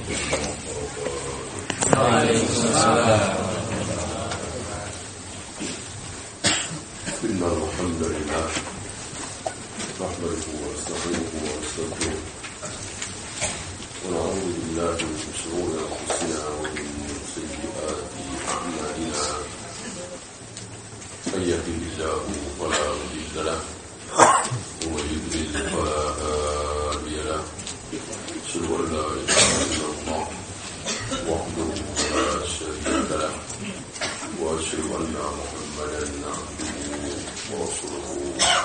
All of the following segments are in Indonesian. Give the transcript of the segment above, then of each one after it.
Waalaikumsalam. Innal hamdalillah nahmaduhu wa nasta'inuhu wa nastaghfiruh wa na'udzu billahi min shururi anfusina wa min sayyiati a'malina. May yahdihillahu fala mudilla lahu wa may yudlil fala hadiya lahu. Asyhadu an la ilaha illallah wahdahu la syarika lahu wa asyhadu anna Muhammadan abduhu wa rasuluhu.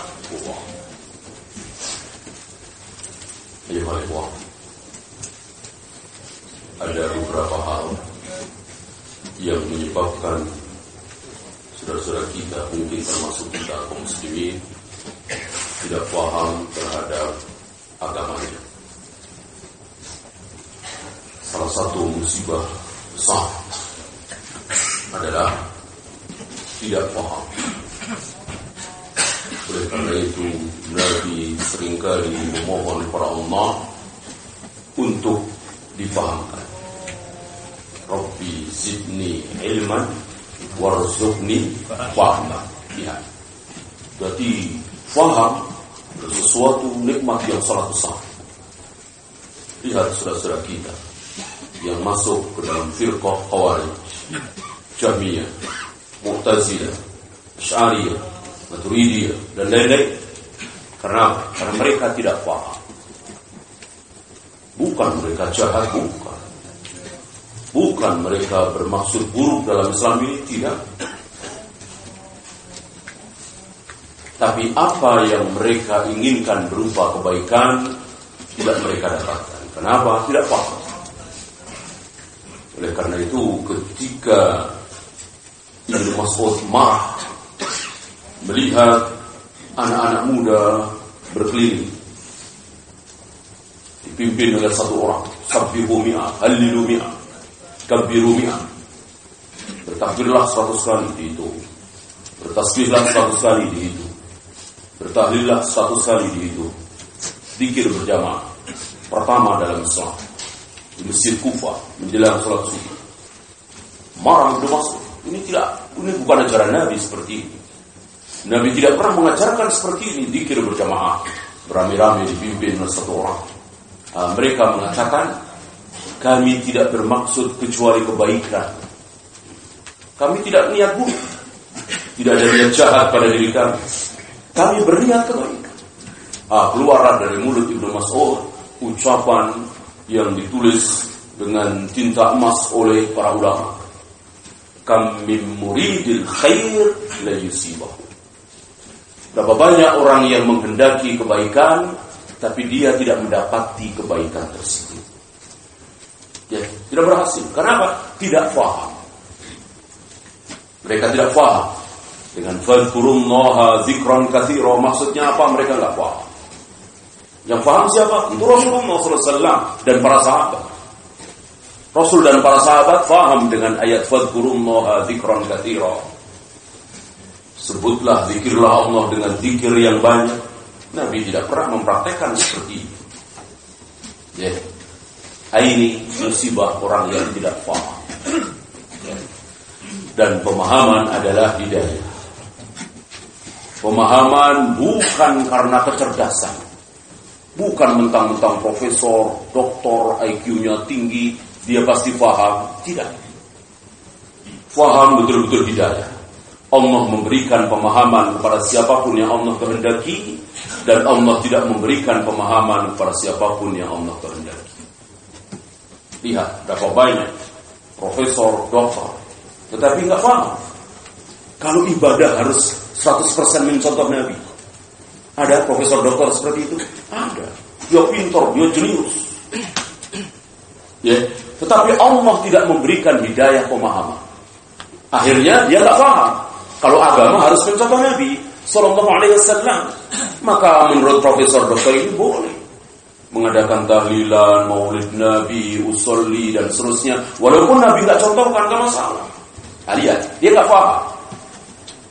Ayuhal ikhwah, ada beberapa hal yang menyebabkan saudara-saudara kita, mungkin termasuk kita kaum muslimin, tidak paham terhadap agamanya. Salah satu musibah besar adalah tidak paham. Oleh karena itu Nabi seringkali memohon kepada Allah untuk dipahamkan. Rabbi zidni ilman warzuqni fahma. Ya. Berarti faham sesuatu nikmat yang sangat besar. Lihat saudara-saudara kita yang masuk ke dalam firqah Khawarij, Jahmiyah, Mu'tazilah, Asy'ariyah, Maturidiyah dan lain-lain. Karena mereka tidak paham. Bukan mereka jahat, bukan mereka bermaksud buruk dalam Islam ini, tidak. Tapi apa yang mereka inginkan berupa kebaikan tidak mereka dapatkan. Kenapa? Tidak paham. Oleh karena itu ketika Ibnu Mas'ud marah melihat anak-anak muda berkeliling dipimpin oleh satu orang, sabbihu mi'ah, hallilu mi'ah, kabbiru mi'ah. Bertakbirlah 100 kali dihitung, bertasbihlah 100 kali dihitung, bertahlillah 100 kali dihitung. Zikir berjamaah pertama dalam Islam di Masjid Kufah menjelang salat subuh. Marah Ibnu Mas'ud, ini bukan ajaran Nabi seperti ini. Nabi tidak pernah mengajarkan seperti ini, zikir berjamaah beramai-ramai dipimpin oleh satu orang. Mereka mengatakan, kami tidak bermaksud kecuali kebaikan. Kami tidak niat buruk, tidak ada niat jahat pada diri kami. Kami berniat kebaikan. Keluarlah dari mulut Ibnu Mas'ud ucapan yang ditulis dengan tinta emas oleh para ulama. Kam min muridil khair la yusibahu. Berapa banyak orang yang menghendaki kebaikan, tapi dia tidak mendapati kebaikan tersebut. Ya, tidak berhasil. Kenapa? Tidak faham. Mereka tidak faham. Dengan fadhkurullaha dzikran katsira, maksudnya apa? Mereka tidak faham. Yang faham siapa? Itu Rasulullah SAW dan para sahabat. Rasul dan para sahabat faham dengan ayat fadhkurullaha dzikran katsira. Sebutlah, zikirlah Allah dengan zikir yang banyak. Nabi tidak pernah mempraktekkan seperti itu. Ya. Ini musibah orang yang tidak paham. Ya. Dan pemahaman adalah hidayah. Pemahaman bukan karena kecerdasan. Bukan mentang-mentang profesor, doktor, IQ-nya tinggi, dia pasti paham. Tidak. Paham betul-betul hidayah. Allah memberikan pemahaman kepada siapapun yang Allah kehendaki, dan Allah tidak memberikan pemahaman kepada siapapun yang Allah kehendaki. Lihat berapa banyak profesor, doktor, tetapi nggak paham kalau ibadah harus 100% mencontoh Nabi. Ada profesor doktor seperti itu? Ada. Dia pintar, dia jenius. Ya, tetapi Allah tidak memberikan hidayah pemahaman. Akhirnya dia nggak paham. Kalau agama harus mencontoh Nabi Sallallahu Alaihi Wasallam, maka menurut profesor dokter ini boleh mengadakan tahlilan, maulid Nabi, usolli dan seterusnya, walaupun Nabi nggak contohkan, nggak masalah. Lihat, dia nggak paham.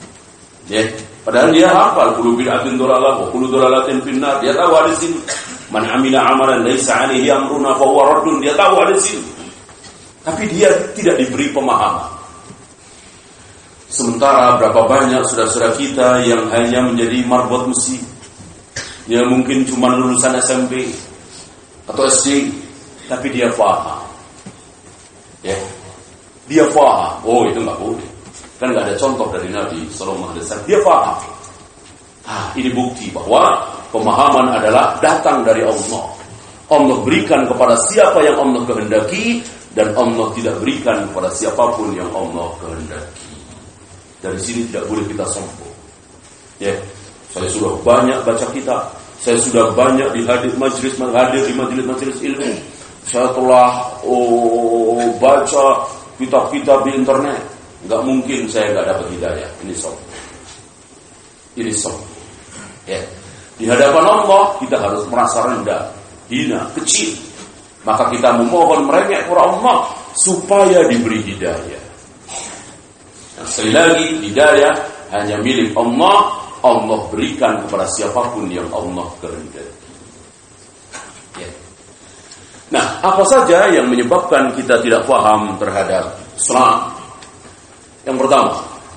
Ya, padahal dia hafal kullu bid'atin dhalalah wa kullu dhalalatin finnar. Dia tahu hadis ini. Man amila amalan laisa alaihi amruna fa huwa raddun. Dia tahu ada sini. Tapi dia tidak diberi pemahaman. Sementara berapa banyak saudara-saudara kita yang hanya menjadi marbot mesin. Ya mungkin cuma lulusan SMP atau SD, tapi dia paham. Ya. Dia paham. Oh, itu enggak boleh. Kan enggak ada contoh dari Nabi sallallahu alaihi wasallam. Dia paham. Ini bukti bahwa pemahaman adalah datang dari Allah. Allah berikan kepada siapa yang Allah kehendaki, dan Allah tidak berikan kepada siapapun yang Allah kehendaki. Dari sini tidak boleh kita sombong. Ya, saya sudah banyak baca kitab, saya sudah banyak hadir di majelis ilmu. Saya telah baca kitab-kitab di internet. Enggak mungkin saya enggak dapat hidayah. Ini sombong. Ini sombong. Ya. Di hadapan Allah kita harus merasa rendah, hina, kecil. Maka kita memohon merengek kepada Allah supaya diberi hidayah. Nah, sekali lagi, hidayah hanya milik Allah. Allah berikan kepada siapapun yang Allah kehendaki. Ya. Nah, apa saja yang menyebabkan kita tidak paham terhadap Islam? Yang pertama,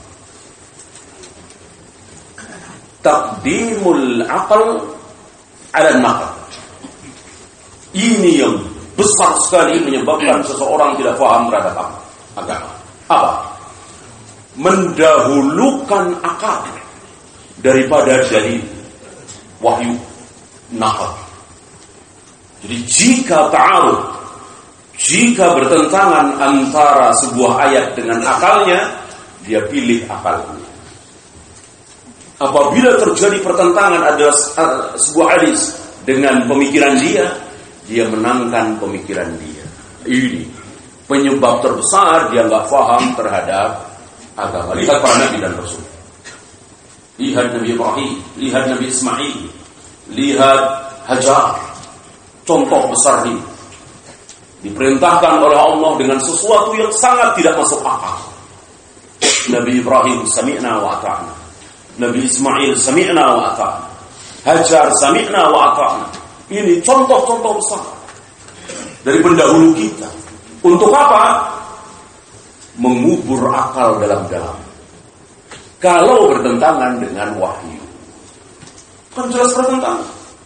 taqdimul aql 'ala an-naql. Ini yang besar sekali menyebabkan seseorang tidak paham terhadap agama. Apa? Mendahulukan akal daripada dalil, wahyu, naql. Jadi jika ta'arud, jika bertentangan antara sebuah ayat dengan akalnya, dia pilih akalnya. Apabila terjadi pertentangan adalah sebuah hadis dengan pemikiran dia menangkan pemikiran dia. Ini penyebab terbesar dia nggak paham terhadap agama. Lihat para nabi dan rasul. Lihat Nabi Ibrahim, lihat Nabi Ismail, lihat Hajar. Contoh besar ini. Diperintahkan oleh Allah dengan sesuatu yang sangat tidak masuk akal. Nabi Ibrahim sami'na wa ata'na. Nabi Ismail sami'na wa ata'na. Hajar sami'na wa ata'na. Ini contoh-contoh besar dari pendahulu kita. Untuk apa? Mengubur akal dalam-dalam. Kalau bertentangan dengan wahyu, kan jelas bertentangan.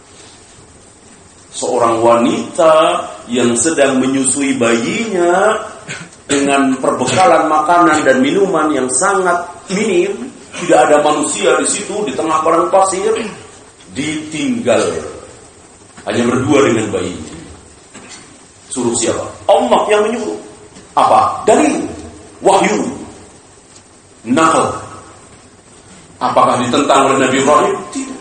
Seorang wanita yang sedang menyusui bayinya dengan perbekalan makanan dan minuman yang sangat minim, tidak ada manusia di situ, di tengah padang pasir, ditinggal hanya berdua dengan bayinya. Suruh siapa? Allah yang menyuruh. Apa? Dalil, wahyu, naql. Apakah ditentang oleh Nabi Ibrahim? Tidak.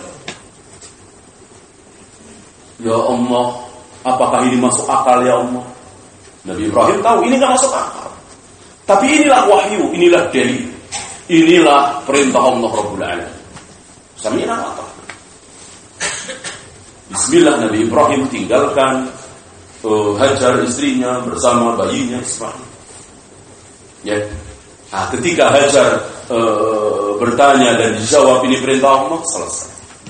Ya Allah, apakah ini masuk akal ya Allah? Nabi Ibrahim tahu ini tidak masuk akal. Tapi inilah wahyu, inilah dalil. Inilah perintah Allah Rabbul Alamin. Sami'na wa ata'na. Bismillah, Nabi Ibrahim tinggalkan Hajar istrinya bersama bayinya Ismail. Ya. Nah, ketika Hajar bertanya dan dijawab ini perintah Allah, selesai.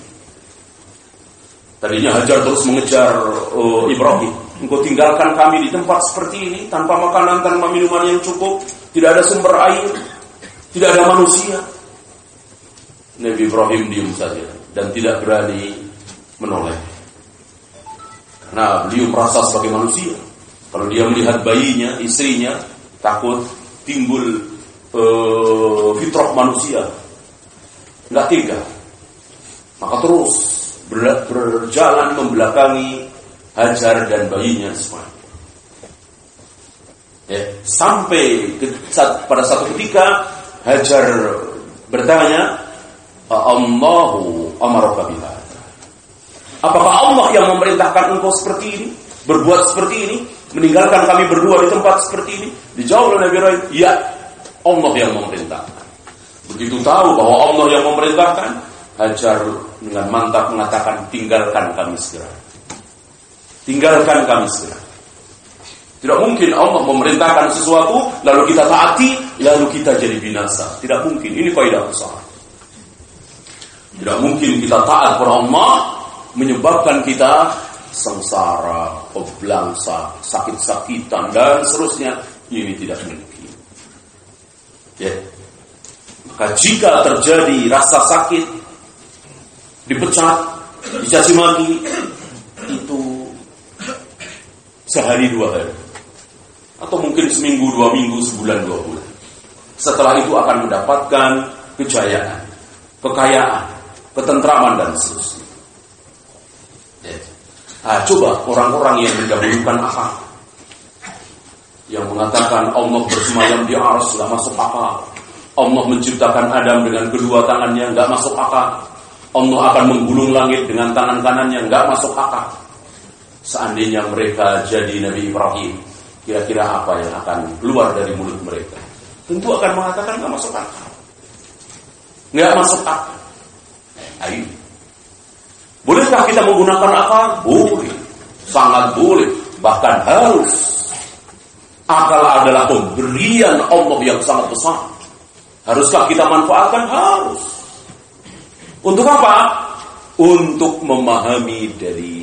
Tadinya Hajar terus mengejar Ibrahim. Engkau tinggalkan kami di tempat seperti ini, tanpa makanan, tanpa minuman yang cukup, tidak ada sumber air, tidak ada manusia. Nabi Ibrahim diam saja dan tidak berani menoleh. Karena beliau merasa sebagai manusia. Kalau dia melihat bayinya, istrinya, takut timbul fitrah manusia, nggak tega. Maka terus berjalan membelakangi Hajar dan bayinya Ismail. Ya, sampai pada satu ketika Hajar bertanya, Allahu amaraka biha. Apakah Allah yang memerintahkan engkau seperti ini, berbuat seperti ini, meninggalkan kami berdua di tempat seperti ini? Dijawab oleh Nabi Ibrahim, ya, Allah yang memerintahkan. Begitu tahu bahwa Allah yang memerintahkan, Hajar dengan mantap mengatakan, tinggalkan kami segera. Tinggalkan kami segera. Tidak mungkin Allah memerintahkan sesuatu, lalu kita taati, lalu kita jadi binasa. Tidak mungkin, ini kaidah besar. Tidak mungkin kita taat kepada Allah, menyebabkan kita sengsara, pebelangsa, sakit-sakitan, dan seterusnya, ini tidak mungkin. Ya. Maka jika terjadi rasa sakit, dipecat, dicaci maki, itu sehari 2 hari. Atau mungkin seminggu, 2 minggu, sebulan, 2 bulan. Setelah itu akan mendapatkan kejayaan, kekayaan, ketentraman, dan seterusnya. Coba orang-orang yang mendahulukan akal, yang mengatakan Allah bersemayam di arsy, nggak masuk akal. Allah menciptakan Adam dengan kedua tangannya, nggak masuk akal. Allah akan menggulung langit dengan tangan kanannya, nggak masuk akal. Seandainya mereka jadi Nabi Ibrahim, kira-kira apa yang akan keluar dari mulut mereka? Tentu akan mengatakan nggak masuk akal. Nggak masuk akal. Ayo. Bolehkah kita menggunakan akal? Boleh. Sangat boleh. Bahkan harus. Akal adalah pemberian Allah yang sangat besar. Haruskah kita manfaatkan? Harus. Untuk apa? Untuk memahami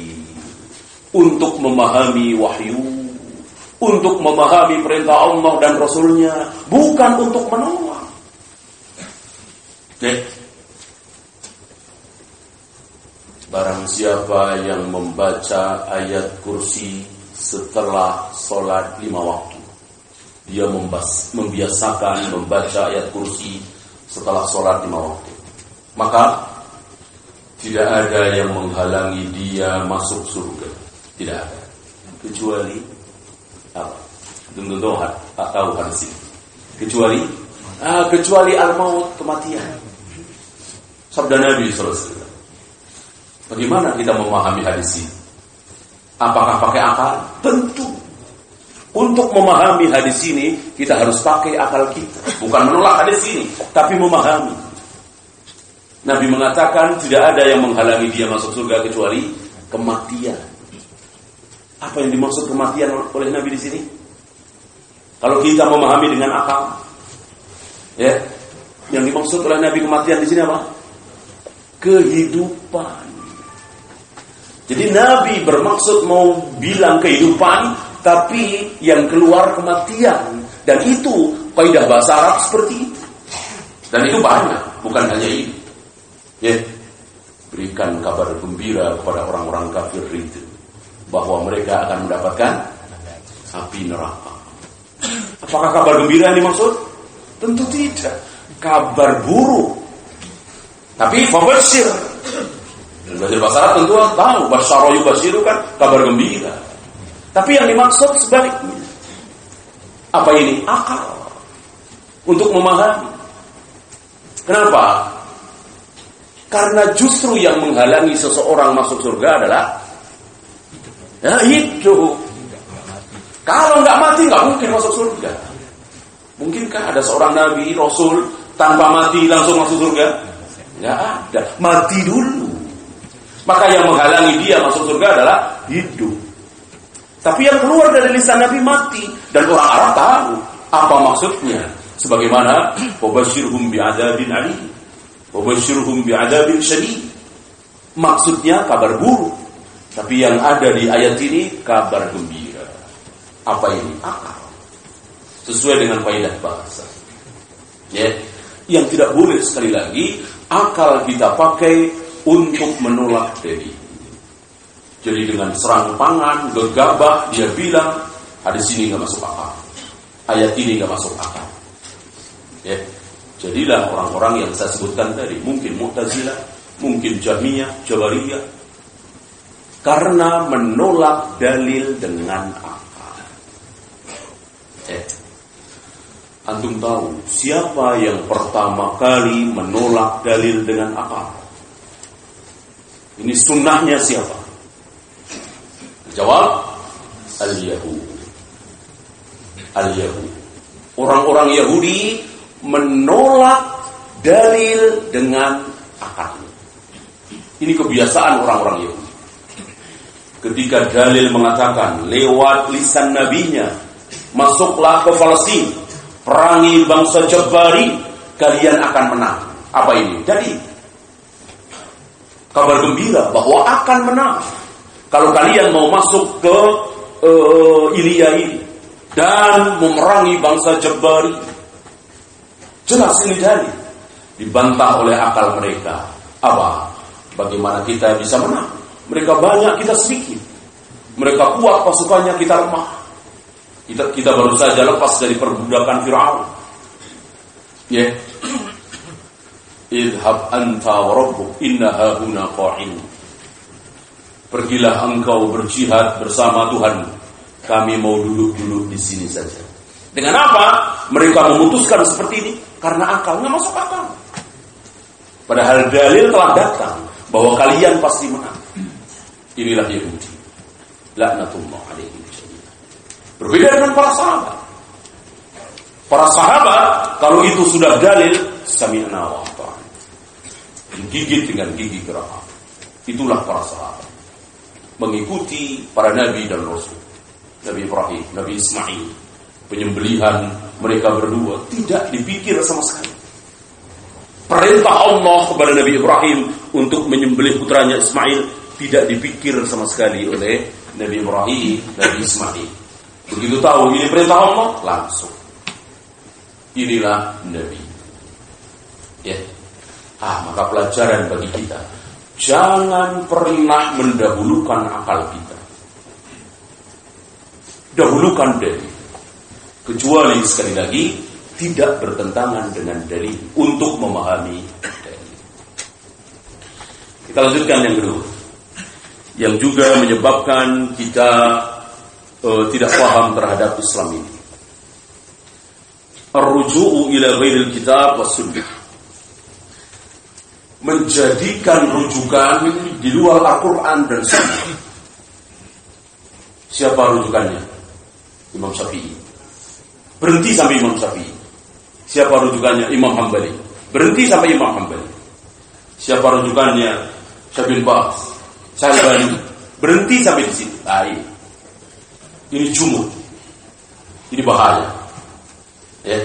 untuk memahami wahyu, untuk memahami perintah Allah dan Rasulnya, bukan untuk menolak. Barang siapa yang membaca ayat kursi setelah sholat 5 waktu, dia membiasakan membaca ayat kursi setelah sholat 5 waktu, maka tidak ada yang menghalangi dia masuk surga. Tidak ada. Kecuali apa? Tentu tak tahu hadis ini. Kecuali al-maut, kematian. Sabda Nabi SAW. Bagaimana kita memahami hadis ini? Apakah pakai akal? Tentu. Untuk memahami hadis ini, kita harus pakai akal kita. Bukan menolak hadis ini, tapi memahami. Nabi mengatakan tidak ada yang menghalangi dia masuk surga kecuali kematian. Apa yang dimaksud kematian oleh Nabi di sini? Kalau kita memahami dengan akal, ya, yang dimaksud oleh Nabi kematian di sini apa? Kehidupan. Jadi Nabi bermaksud mau bilang kehidupan, tapi yang keluar kematian. Dan itu kaidah bahasa Arab seperti itu. Dan itu banyak, bukan hanya ini. Ya, berikan kabar gembira kepada orang-orang kafir itu, bahwa mereka akan mendapatkan api neraka. Apakah kabar gembira yang dimaksud? Tentu tidak. Kabar buruk. Tapi fabashir. Belajar bahasa Arab tentu tahu, basyara yubasyiru kan kabar gembira. Tapi yang dimaksud sebaliknya. Apa ini? Akal. Untuk memahami. Kenapa? Karena justru yang menghalangi seseorang masuk surga adalah hidup. Kalau nggak mati nggak mungkin masuk surga. Mungkinkah ada seorang nabi, rasul tanpa mati langsung masuk surga? Nggak ada. Mati dulu. Maka yang menghalangi dia masuk surga adalah hidup. Tapi yang keluar dari lisan Nabi mati. Dan orang Arab tahu apa maksudnya. Sebagaimana wabashirhum bi'adzabin alim, wabashirhum bi'adzabin syadid. Maksudnya kabar buruk. Tapi yang ada di ayat ini kabar gembira. Apa ini? Akal. Sesuai dengan kaidah bahasa. Ya. Yang tidak boleh sekali lagi akal kita pakai untuk menolak dalil. Jadi dengan serampangan, gegabah dia bilang hadis ini enggak masuk akal. Ayat ini enggak masuk akal. Ya. Jadilah orang-orang yang saya sebutkan tadi, mungkin Mu'tazilah, mungkin Jahmiyah, Jabariyah, karena menolak dalil dengan akal. Antum tahu siapa yang pertama kali menolak dalil dengan akal? Ini sunnahnya siapa? Jawab, Al-Yahud. Al-Yahud. Orang-orang Yahudi menolak dalil dengan akal. Ini kebiasaan orang-orang Yahudi. Ketika dalil mengatakan lewat lisan nabinya, masuklah ke Palestina, perangi bangsa Jabari, kalian akan menang. Apa ini? Jadi kabar gembira bahwa akan menang. Kalau kalian mau masuk ke Ilya ini dan memerangi bangsa Jabbari, jelas ini dalil. Dibantah oleh akal mereka. Apa? Bagaimana kita bisa menang? Mereka banyak, kita sedikit. Mereka kuat, pasukannya, kita lemah. Kita baru saja lepas dari perbudakan Fir'aun. Ya. Idhab anta wa rabbuk inna hahuna qa'in. Pergilah engkau berjihad bersama Tuhan. Kami mau duduk-duduk di sini saja. Dengan apa? Mereka memutuskan seperti ini karena akalnya masuk akal. Padahal dalil telah datang bahwa kalian pasti menang. Inilah Yahudi. Laknatullah alaihi wasallam. Berbeda dengan para sahabat. Para sahabat kalau itu sudah dalil, sami'na wa ata'na. Digigit dengan gigi geraham. Itulah para sahabat. Mengikuti para nabi dan rasul. Nabi Ibrahim, Nabi Ismail. Penyembelihan mereka berdua tidak dipikir sama sekali. Perintah Allah kepada Nabi Ibrahim untuk menyembelih putranya Ismail tidak dipikir sama sekali oleh Nabi Ibrahim, Nabi Ismail. Begitu tahu ini perintah Allah, langsung. Inilah Nabi. Ya. Maka pelajaran bagi kita, jangan pernah mendahulukan akal kita. Dahulukan dalil. Kecuali sekali lagi tidak bertentangan dengan dalil untuk memahami dalil. Kita lanjutkan yang kedua, yang juga menyebabkan kita tidak paham terhadap Islam ini. Ar-ruju'u ila ghairil kitab was sunnah. Menjadikan rujukan di luar Al-Quran dan Sunnah. Siapa rujukannya? Imam Syafi'i. Berhenti sampai Imam Syafi'i. Siapa rujukannya? Imam Hambali. Berhenti sampai Imam Hambali. Siapa rujukannya? Syekh bin Baz, Syalbani. Berhenti sampai di sini. Ini jumud. Ini bahaya. Ya.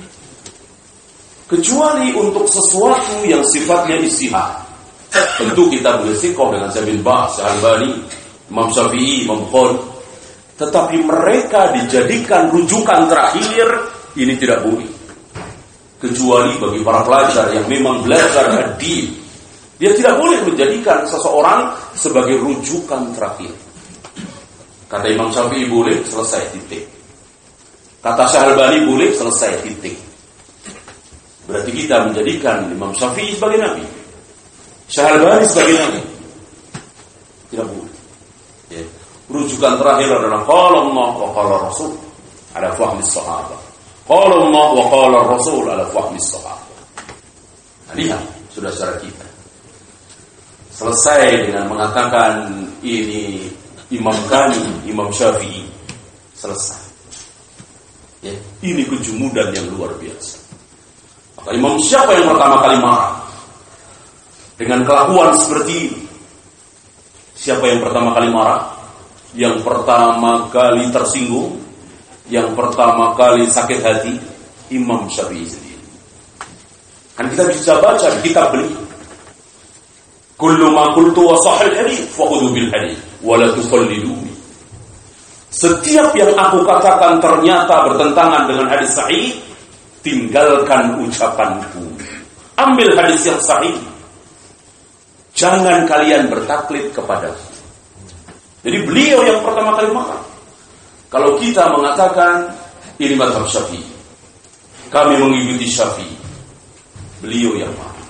Kecuali untuk sesuatu yang sifatnya ijtihad. Tentu kita boleh sikoh dengan Syekh bin Baz, Syalbani, Imam Syafi'i, Imam Bukhari. Tetapi mereka dijadikan rujukan terakhir, ini tidak boleh. Kecuali bagi para pelajar yang memang belajar hadis, dia tidak boleh menjadikan seseorang sebagai rujukan terakhir. Kata Imam Syafi'i boleh, selesai, titik. Kata Syalbani boleh, selesai, titik. Berarti kita menjadikan Imam Syafi'i sebagai nabi, Syalbani sebagai nabi. Tidak boleh. Ya. Rujukan terakhir adalah qala Allah wa qala Rasul ala fahmi sahabat. Qala Allah wa qala Rasul ala fahmi sahabat. Lihat, saudara kita. Selesai dengan mengatakan ini imam kami, Imam Syafi'i. Selesai. Ya, ini kejumudan yang luar biasa. Maka imam siapa yang pertama kali marah dengan kelakuan seperti ini? Siapa yang pertama kali marah? Yang pertama kali tersinggung, yang pertama kali sakit hati, Imam Syafi'i sendiri. Kan kita bisa baca di kitab beliau. Kullu ma qultu wa sahih hadits fa khudhu bil hadits wa la tuqalliduni. Setiap yang aku katakan ternyata bertentangan dengan hadis sahih, tinggalkan ucapanku. Ambil hadis yang sahih. Jangan kalian bertaklid kepadaku. Jadi beliau yang pertama kali marah. Kalau kita mengatakan ini mazhab Syafi'i, kami mengikuti Syafi'i, beliau yang marah.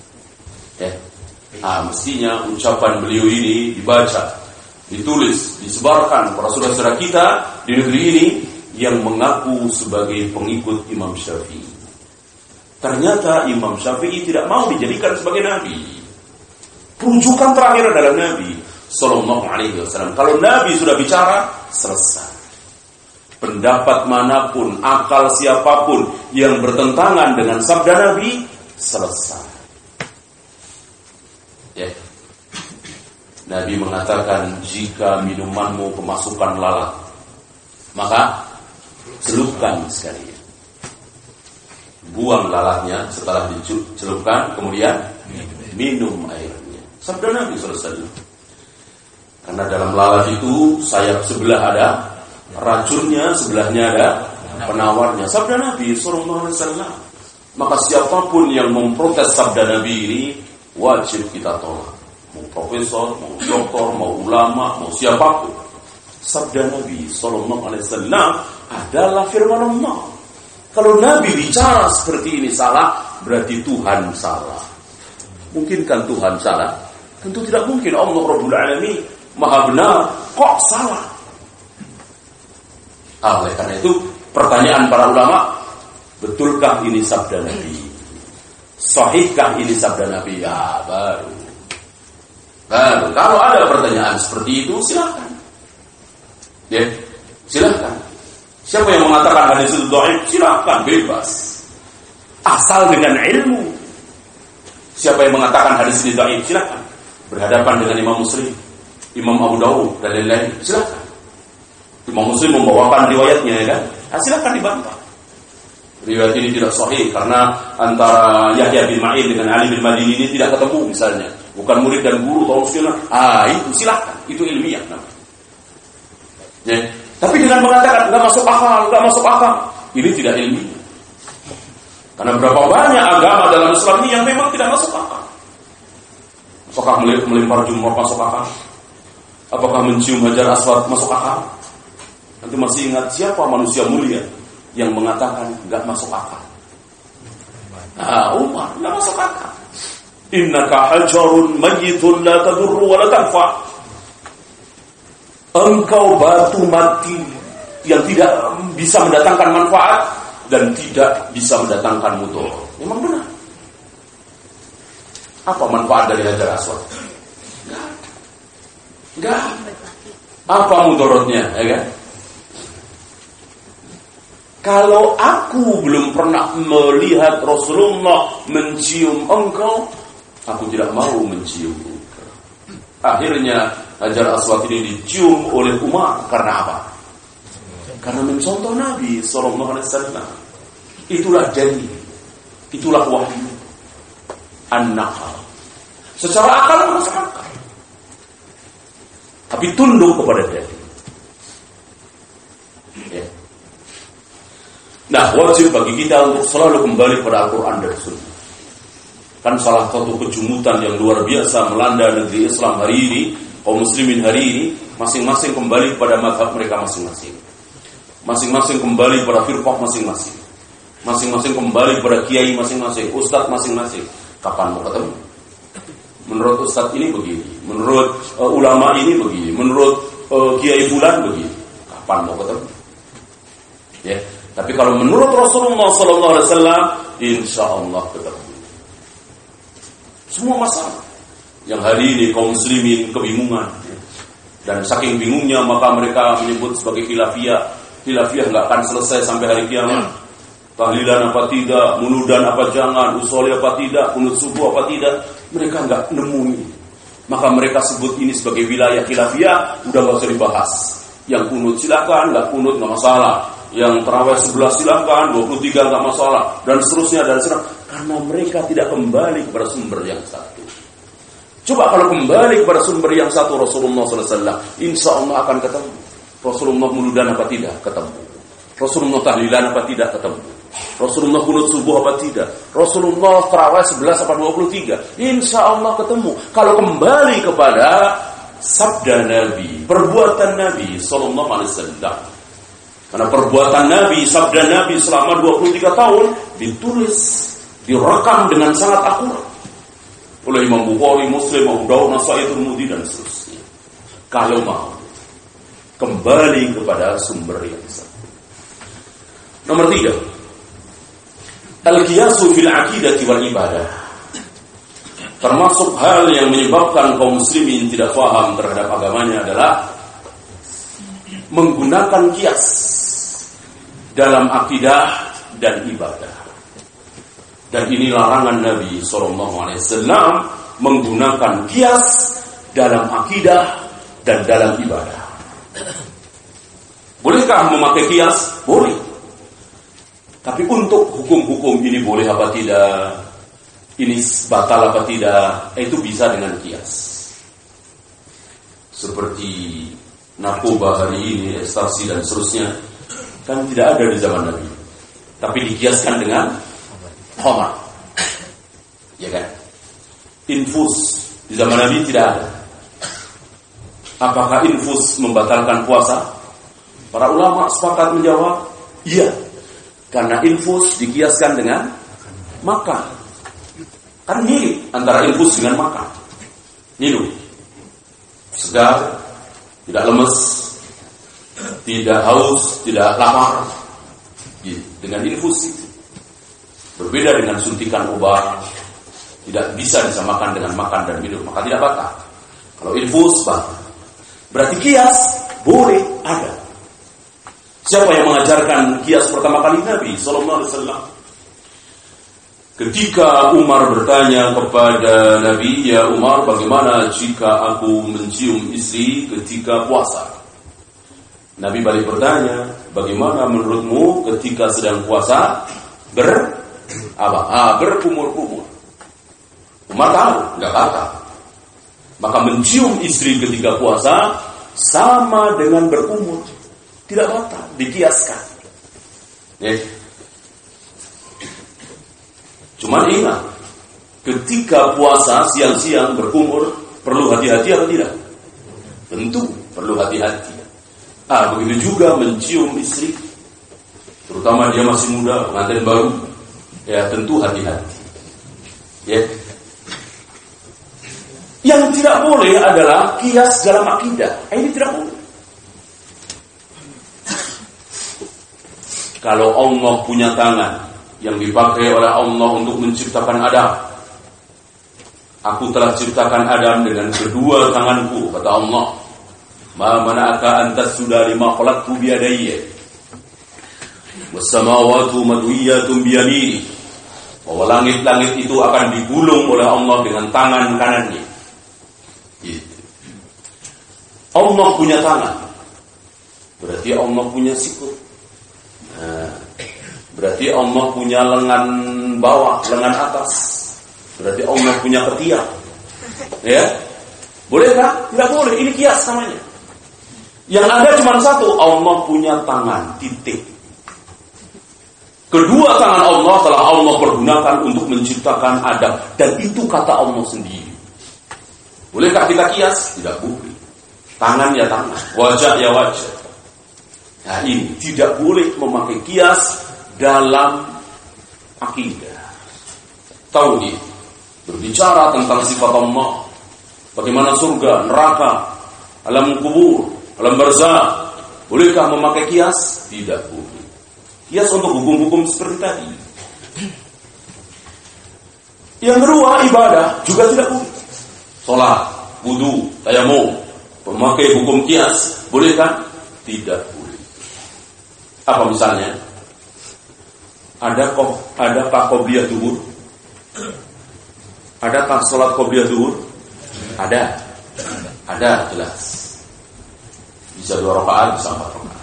Mestinya ucapan beliau ini dibaca, ditulis, disebarkan para saudara-saudara kita di negeri ini yang mengaku sebagai pengikut Imam Syafi'i. Ternyata Imam Syafi'i tidak mau dijadikan sebagai nabi. Rujukan terakhir adalah Nabi Sallallahu Alaihi Wasallam. Kalau Nabi sudah bicara, selesai. Pendapat manapun, akal siapapun yang bertentangan dengan sabda Nabi, selesai. Ya. Nabi mengatakan, jika minumanmu kemasukan lalat, maka celupkan sekalian. Buang lalatnya setelah dicelupkan, kemudian minum airnya. Sabda Nabi selesai. Karena dalam lalat itu sayap sebelah ada racunnya, sebelahnya ada penawarnya. Sabda Nabi SAW. Maka siapapun yang memprotes sabda Nabi ini wajib kita tolak. Mau profesor, mau doktor, mau ulama, mau siapapun. Sabda Nabi SAW adalah firman Allah. Kalau Nabi bicara seperti ini salah, berarti Tuhan salah. Mungkinkah Tuhan salah? Tentu tidak mungkin. Allah Rabbul Alamin Maha benar, kok salah? Oleh karena itu, pertanyaan para ulama, betulkah ini sabda Nabi? Sahihkah ini sabda Nabi? Ya, baru. Kalau ada pertanyaan seperti itu, silakan. Ya, silakan. Siapa yang mengatakan hadis itu dhaif? Silakan, bebas. Asal dengan ilmu. Siapa yang mengatakan hadis ini dhaif? Silakan. Berhadapan dengan Imam Muslim, Imam Abu Dawud dan lain-lain, silakan. Imam Muslim membawakan riwayatnya, ya kan? Silakan dibantah. Riwayat ini tidak sahih karena antara Yahya bin Ma'in dengan Ali bin Madini ini tidak ketemu misalnya. Bukan murid dan guru, tolong sekalian. Itu silakan, itu ilmiah namanya. Ya. Tapi dengan mengatakan enggak masuk akal, ini tidak ilmiah. Karena berapa banyak agama dalam Islam ini yang memang tidak masuk akal. Apakah melempar jumroh masuk akal? Apakah mencium hajar aswad masuk akal? Nanti masih ingat siapa manusia mulia yang mengatakan enggak masuk akal? Umar, enggak masuk akal. Innaka hajarun mayyitun la tadurru wa la tanfa. Engkau batu mati yang tidak bisa mendatangkan manfaat dan tidak bisa mendatangkan mudarat. Memang benar. Apa manfaat dari hajar aswad? Enggak. Apa mudaratnya, ya kan? Kalau aku belum pernah melihat Rasulullah mencium engkau, aku tidak mau mencium engkau. Akhirnya hajar aswad ini dicium oleh Umar karena apa? Karena mencontoh Nabi SAW. Itulah dalil, itulah wahyu. An-naqal. Secara akal masuk akal, tapi tunduk kepada dalil. Ya. Nah, wajib bagi kita untuk selalu kembali pada Al-Quran dan Sunnah. Kan salah satu kejumutan yang luar biasa melanda negeri Islam hari ini, kaum muslimin hari ini, masing-masing kembali pada mazhab mereka masing-masing. Masing-masing kembali pada firqah masing-masing. Masing-masing kembali pada kiai masing-masing, ustadz masing-masing. Kapan mau ketemu? Menurut ustadz ini begini, menurut ulama ini begini, menurut kiai fulan begini. Kapan mau ketemu? Ya. Tapi kalau menurut Rasulullah SAW, insya Allah ketemu. Semua masalah yang hari ini kaum muslimin kebingungan, ya. Dan saking bingungnya maka mereka menyebut sebagai khilafiyah. Khilafiyah nggak akan selesai sampai hari kiamat. Tahlilan apa tidak, munudan apa jangan, usoli apa tidak, kunut subuh apa tidak, mereka nggak nemu ini. Maka mereka sebut ini sebagai wilayah khilafiyah, udah nggak usah dibahas. Yang kunut silakan, nggak kunut nggak masalah. Yang tarawih 11 silakan, 23 nggak masalah, dan seterusnya dan seterusnya. Karena mereka tidak kembali kepada sumber yang satu. Coba kalau kembali kepada sumber yang satu, Rasulullah SAW, insya Allah akan ketemu. Rasulullah munudan apa tidak? Ketemu. Rasulullah tahlilan apa tidak? Ketemu. Rasulullah kunut subuh apa tidak? Rasulullah tarawih 11 apa 23? Insya Allah ketemu. Kalau kembali kepada sabda Nabi, perbuatan Nabi sallallahu alaihi wasallam. Karena perbuatan Nabi, sabda Nabi selama 23 tahun ditulis, direkam dengan sangat akurat oleh Imam Bukhari, Muslim, Abu Dawud, Nasai, Tirmidzi dan seterusnya. Kalau mau kembali kepada sumber yang satu. Nomor 3, al-qiyasu fil aqidati wal ibadah. Termasuk hal yang menyebabkan kaum muslimin tidak paham terhadap agamanya adalah menggunakan qiyas dalam akidah dan ibadah. Dan ini larangan Nabi SAW, menggunakan qiyas dalam akidah dan dalam ibadah. Bolehkah memakai qiyas? Boleh. Tapi untuk hukum-hukum ini boleh apa tidak, ini batal apa tidak, itu bisa dengan qiyas. seperti narkoba hari ini, ekstasi dan seterusnya, kan tidak ada di zaman Nabi. Tapi dikiaskan dengan khamar. Ya kan? Infus di zaman Nabi tidak ada. Apakah infus membatalkan puasa? Para ulama sepakat menjawab, iya. Karena infus dikiaskan dengan makan. Kan mirip antara infus dengan makan. Minum. Segar, tidak lemes, tidak haus, tidak lapar. Dengan infus itu. Berbeda dengan suntikan obat. Tidak bisa disamakan dengan makan dan minum, maka tidak batal. Kalau infus batal. Berarti kias boleh ada. Siapa yang mengajarkan kias pertama kali? Nabi sallallahu alaihi wasallam. Ketika Umar bertanya kepada Nabi, "Ya Umar, bagaimana jika aku mencium istri ketika puasa?" Nabi balik bertanya, "Bagaimana menurutmu ketika sedang puasa berkumur-kumur?" Umar tahu, enggak kata. Maka mencium istri ketika puasa sama dengan berkumur. Tidak batal, dikiaskan. Ya. Cuma ingat, ketika puasa siang-siang berkumur, perlu hati-hati atau tidak? Tentu perlu hati-hati. Begitu juga mencium istri, terutama dia masih muda, pengantin baru, ya tentu hati-hati. Ya. Yang tidak boleh adalah kias dalam akidah. Ini tidak boleh. Kalau Allah punya tangan yang dipakai oleh Allah untuk menciptakan Adam, aku telah ciptakan Adam dengan kedua tanganku, kata Allah. Ma mana'aka antas sudah lima khalaqtu biyadayya was samawati madwiyatun biyamini. Bahwa langit-langit itu akan digulung oleh Allah dengan tangan kanannya. Allah punya tangan, berarti Allah punya sikut. Berarti Allah punya lengan bawah, lengan atas. Berarti Allah punya ketiak. Ya, boleh kan? Tidak boleh. Ini kias namanya. Yang ada cuma satu, Allah punya tangan, titik. Kedua tangan Allah telah Allah pergunakan untuk menciptakan Adam, dan itu kata Allah sendiri. Bolehkah kita kias? Tidak boleh. Tangan ya tangan, wajah ya wajah. Nah ini tidak boleh memakai kias dalam akidah. Tauhid berbicara tentang sifat Allah, bagaimana surga, neraka, alam kubur, alam barzakh. Bolehkah memakai kias? Tidak boleh. Kias untuk hukum-hukum seperti tadi. Yang kedua, ibadah juga tidak boleh. Salat, wudu, tayamum, memakai hukum kias, boleh kan? Tidak boleh. Apa misalnya? Adakah qobliyah zuhur? Adakah salat qobliyah zuhur? Ada, jelas. Bisa 2 rakaat, bisa 4 rakaat.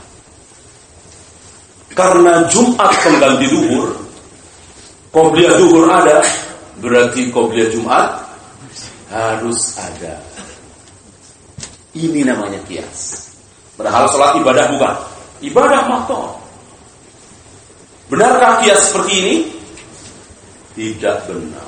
Karena Jumat pengganti zuhur, qobliyah zuhur ada, berarti qobliyah Jumat harus ada. Ini namanya kias. Padahal sholat ibadah bukan. Ibadah makhluk. Benarkah kias seperti ini? Tidak benar.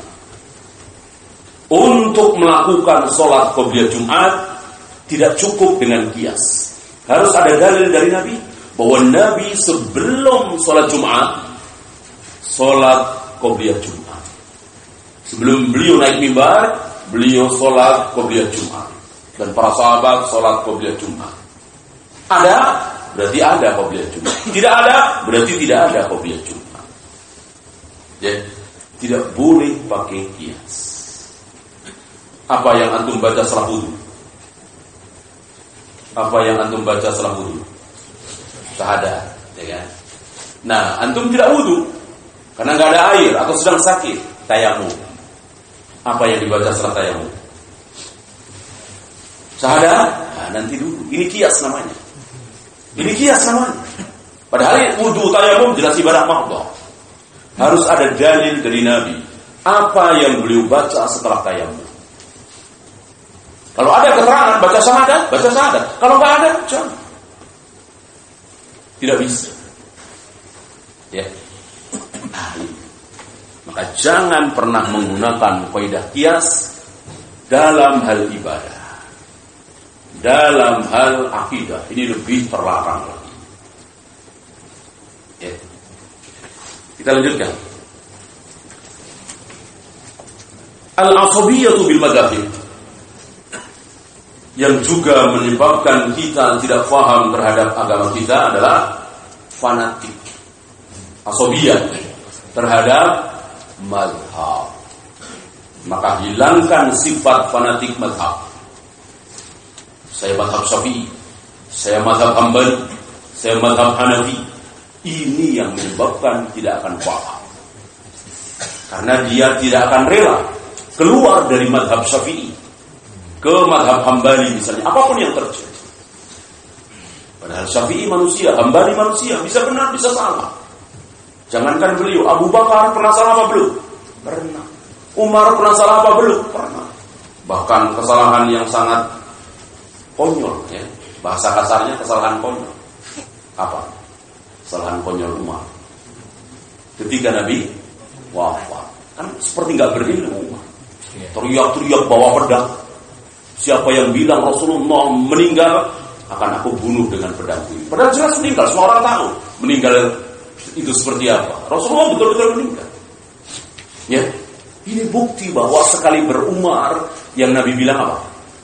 Untuk melakukan sholat qobliyah Jumat tidak cukup dengan kias. Harus ada dalil dari Nabi bahwa Nabi sebelum sholat Jumat sholat qobliyah Jumat. Sebelum beliau naik mimbar, beliau sholat qobliyah Jumat. Dan para sahabat sholat qobliyah Jumat. Ada, berarti ada qobliyah Jumat. Tidak ada, berarti tidak ada qobliyah Jumat. Jadi, tidak boleh pakai kias. Apa yang antum baca setelah wudu? Apa yang antum baca setelah wudu? Syahadat, ya kan? Nah, antum tidak wudu karena nggak ada air atau sedang sakit, tayamum. Apa yang dibaca setelah tayamum? Syahadat, nah, nanti dulu. Ini kias namanya. Ini kias namanya. Padahal wudu tayamum jelas ibadah makhluk. Harus ada dalil dari Nabi. Apa yang beliau baca setelah tayamum? Kalau ada keterangan, baca syahadat. Kalau nggak ada, jangan. Tidak bisa. Ya. Maka jangan pernah menggunakan kaidah qiyas dalam hal ibadah. Dalam hal akidah ini lebih terlarang lagi. Ya. Kita lanjutkan. Al-'asabiyyatu bil madzhab. Yang juga menyebabkan kita tidak paham terhadap agama kita adalah fanatik, asabiyah terhadap mazhab. Maka hilangkan sifat fanatik mazhab. Saya mazhab Syafi'i, saya mazhab Hambali, saya mazhab Hanafi. Ini yang menyebabkan tidak akan paham. Karena dia tidak akan rela keluar dari mazhab Syafi'i ke mazhab Hambali misalnya, apapun yang terjadi. Padahal Syafi'i manusia, Hambali manusia, bisa benar, bisa salah. Jangankan beliau, Abu Bakar pernah salah apa belum? Pernah. Umar pernah salah apa belum? Pernah. Bahkan kesalahan yang sangat konyol, ya. Bahasa kasarnya kesalahan konyol. Apa? Kesalahan konyol Umar. Ketika Nabi wafat, kan seperti nggak berilmu Umar. Teriak-teriak bawa pedang. Siapa yang bilang Rasulullah meninggal, akan aku bunuh dengan pedang ini. Padahal jelas meninggal, semua orang tahu meninggal itu seperti apa. Rasulullah betul-betul meninggal. Ya, ini bukti bahwa sekali berumar yang Nabi bilang apa?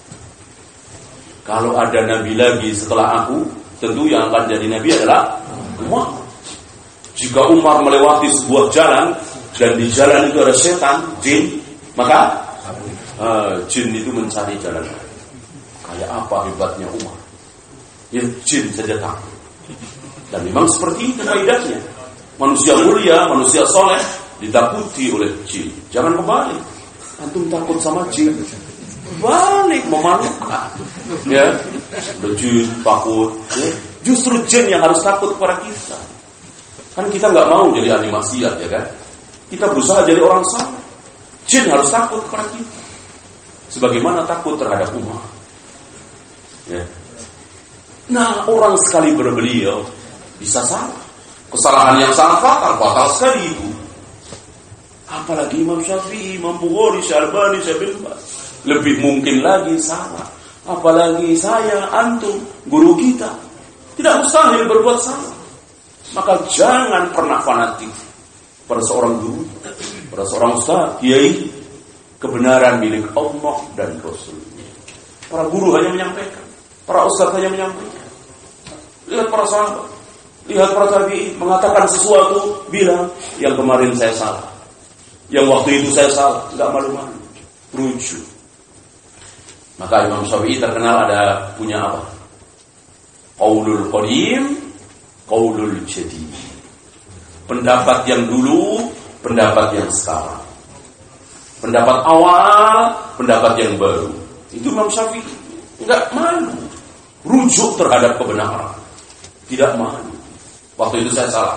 Kalau ada Nabi lagi setelah aku, tentu yang akan jadi Nabi adalah Umar. Jika Umar melewati sebuah jalan dan di jalan itu ada setan, jin, maka jin itu mencari jalan lain. Kayak apa hebatnya Umar? Ya jin saja takut. Dan memang seperti itu kaidahnya. Manusia mulia, manusia soleh ditakuti oleh jin. Jangan kembali. Antum takut sama jin, balik memalukan. Ya, jin takut. Ya. Justru jin yang harus takut kepada kita. Kan kita nggak mau jadi ahli maksiat, ya kan? Kita berusaha jadi orang saleh. Jin harus takut kepada kita. Sebagaimana takut terhadap Umar. Ya. Nah, orang sekali berbeliau bisa salah. Kesalahan yang sangat fatal sekali itu. Apalagi Imam Syafi'i, Imam Bukhari, Syarbani, Syabin Bas. Lebih mungkin lagi salah. Apalagi saya, antum, guru kita. Tidak mustahil berbuat salah. Maka jangan pernah fanatik pada seorang guru, pada seorang ustaz, kiai. Kebenaran milik Allah dan Rasulnya. Para guru hanya menyampaikan, para ustaz hanya menyampaikan. Lihat para sahabat, lihat para tabi'in mengatakan sesuatu, bilang yang kemarin saya salah, yang waktu itu saya salah, enggak malu-malu, rujuk. Maka Imam Syafi'i terkenal ada punya apa? Qaulul qadim, qaulul jadid. Pendapat yang dulu, pendapat yang sekarang. Pendapat awal, pendapat yang baru. Itu Imam Syafi'i. Enggak malu. Rujuk terhadap kebenaran. Tidak malu. Waktu itu saya salah.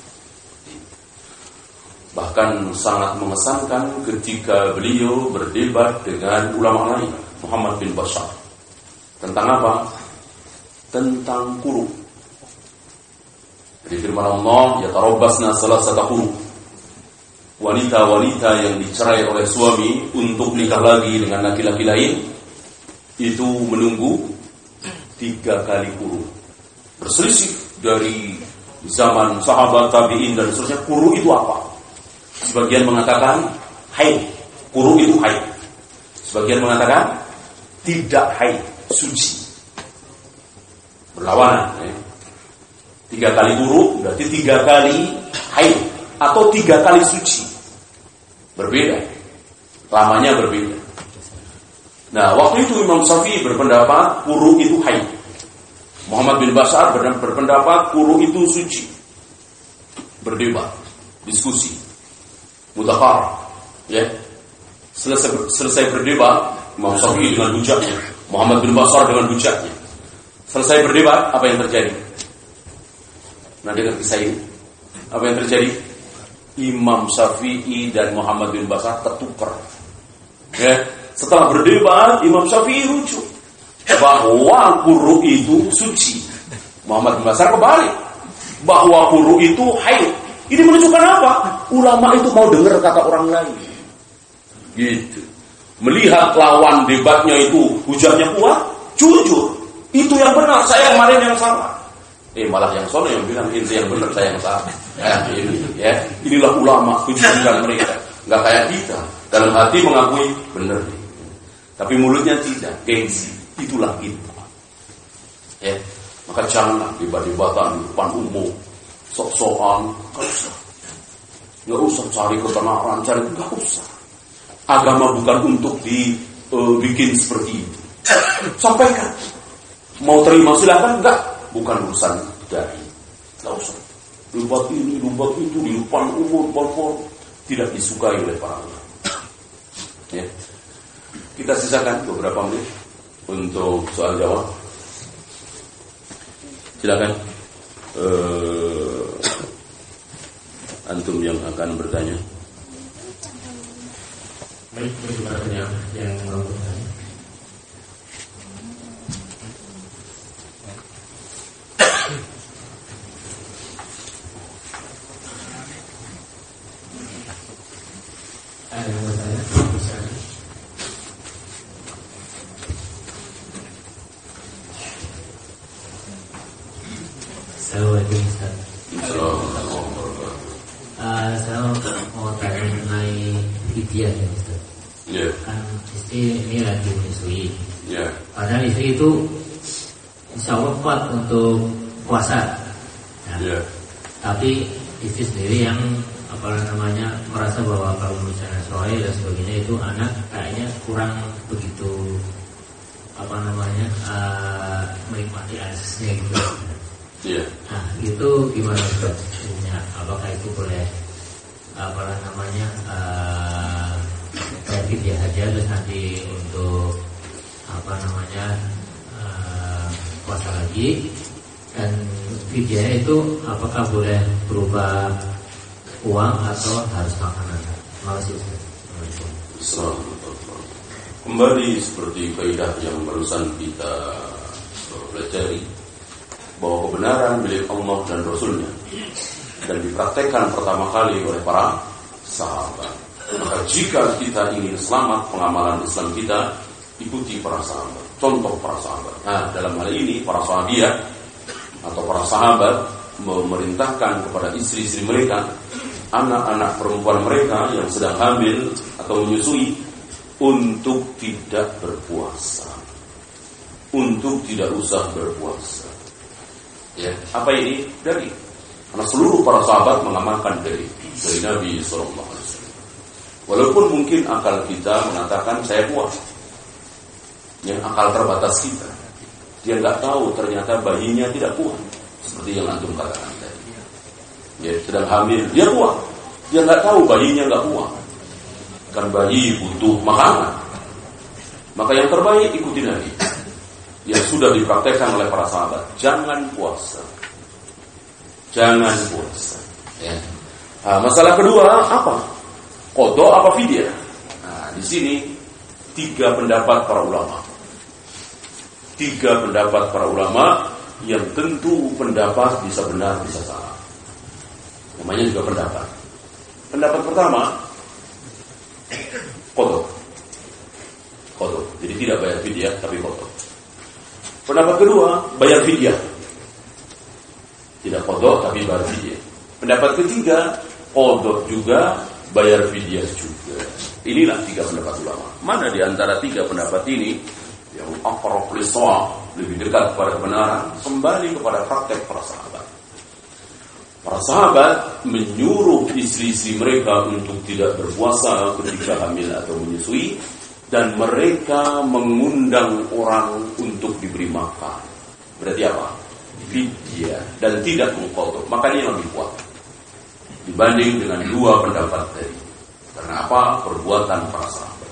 Bahkan sangat mengesankan ketika beliau berdebat dengan ulama lain, Muhammad bin Bashar. Tentang apa? Tentang quru. Jadi firman Allah, yatarabbasna salasata quru. Wanita-wanita yang dicerai oleh suami untuk nikah lagi dengan laki-laki lain itu menunggu 3 kali quru. Berselisih dari zaman sahabat, tabi'in dan seterusnya. Quru itu apa? Sebagian mengatakan haid. Quru itu haid. Sebagian mengatakan tidak haid, suci. Berlawanan. 3 kali quru berarti 3 kali haid atau 3 kali suci. Berbeda, lamanya berbeda. Nah, waktu itu Imam Syafi'i berpendapat quru itu haid. Muhammad bin Bashar berpendapat quru itu suci. Berdebat, diskusi, mudakar, ya. Selesai berdebat, Imam Syafi'i dengan hujahnya, Muhammad bin Bashar dengan hujahnya. Selesai berdebat, apa yang terjadi? Nah, dengar kisah ini. Apa yang terjadi? Imam Syafi'i dan Muhammad bin Bashar tertukar. Ya, Setelah berdebat, Imam Syafi'i rujuk bahwa qur'u itu suci. Muhammad bin Basar kebalik, bahwa qur'u itu haid. Ini menunjukkan apa? Ulama itu mau dengar kata orang lain. Gitu. Melihat lawan debatnya itu hujahnya kuat, jujur. Itu yang benar, saya kemarin yang salah. Malah yang sono yang bilang ini yang benar, saya yang salah. Inilah ulama, tujuan mereka. Enggak kayak kita. Dalam hati mengakui benar. Tapi mulutnya tidak, gengsi. Itulah kita. Maka jangan debat-debatan di depan umum, sok-sokan, enggak usah cari kebenaran, enggak usah. Agama bukan untuk dibikin seperti itu. Sampaikan. Mau terima silakan, enggak. Bukan urusan dari. Enggak usah. Debat ini, debat itu di depan umum, tidak disukai oleh para ulama. Kita sisakan beberapa menit untuk soal jawab. Silakan. Antum yang akan bertanya. Baik, berikutnya yang mau bertanya. Ada yang bertanya? Assalamualaikum Ustaz. Saya mau tanya mengenai fidyah ya Ustaz. Kan istri ini lagi menyusui. Padahal istri itu insya Allah kuat untuk puasa. Tapi istri sendiri yang merasa bahwa kalau misalnya sore dan sebagainya itu anak kayaknya kurang begitu menikmati asesnya gitu. Nah itu gimana Ustaz? Apakah itu boleh kayak fidyah aja terus nanti untuk puasa lagi, dan fidyah itu apakah boleh berupa uang atau harus makanan? Terima kasih Ustaz. Kembali seperti kaidah yang barusan kita pelajari, bahwa kebenaran milik Allah dan Rasulnya dan dipraktekkan pertama kali oleh para sahabat. Maka jika kita ingin selamat pengamalan Islam kita, ikuti para sahabat, contoh para sahabat. Nah, dalam hal ini para sahabiah atau para sahabat memerintahkan kepada istri-istri mereka, anak-anak perempuan mereka yang sedang hamil atau menyusui untuk tidak berpuasa, untuk tidak usah berpuasa. Apa ini? Karena seluruh para sahabat mengamalkan dari Nabi SAW. Walaupun mungkin akal kita mengatakan saya puas, yang akal terbatas kita, dia nggak tahu ternyata bayinya tidak kuat, seperti yang antum katakan tadi. Sedang hamil, dia kuat, dia nggak tahu bayinya nggak kuat. Kan bayi butuh makanan. Maka yang terbaik ikuti Nabi yang sudah dipraktekkan oleh para sahabat. Jangan puasa. Masalah kedua apa? Qadha apa fidyah? Di sini 3 pendapat para ulama. 3 pendapat para ulama yang tentu pendapat bisa benar bisa salah. Namanya juga pendapat. Pendapat pertama, qadha. Jadi tidak bayar fidyah tapi qadha. Pendapat kedua, bayar fidyah. Tidak qadha tapi bayar fidyah. Pendapat ketiga, qadha juga, bayar fidyah juga. Inilah 3 pendapat ulama. Mana di antara 3 pendapat ini yang aqrab lis-shawab, lebih dekat kepada kebenaran? Kembali kepada praktek para sahabat. Para sahabat menyuruh istri-istri mereka untuk tidak berpuasa ketika hamil atau menyusui, dan mereka mengundang orang untuk diberi makan. Berarti apa? Fidyah, dan tidak mengqadha. Makanya lebih kuat dibanding dengan 2 pendapat tadi. Karena apa? Perbuatan para sahabat.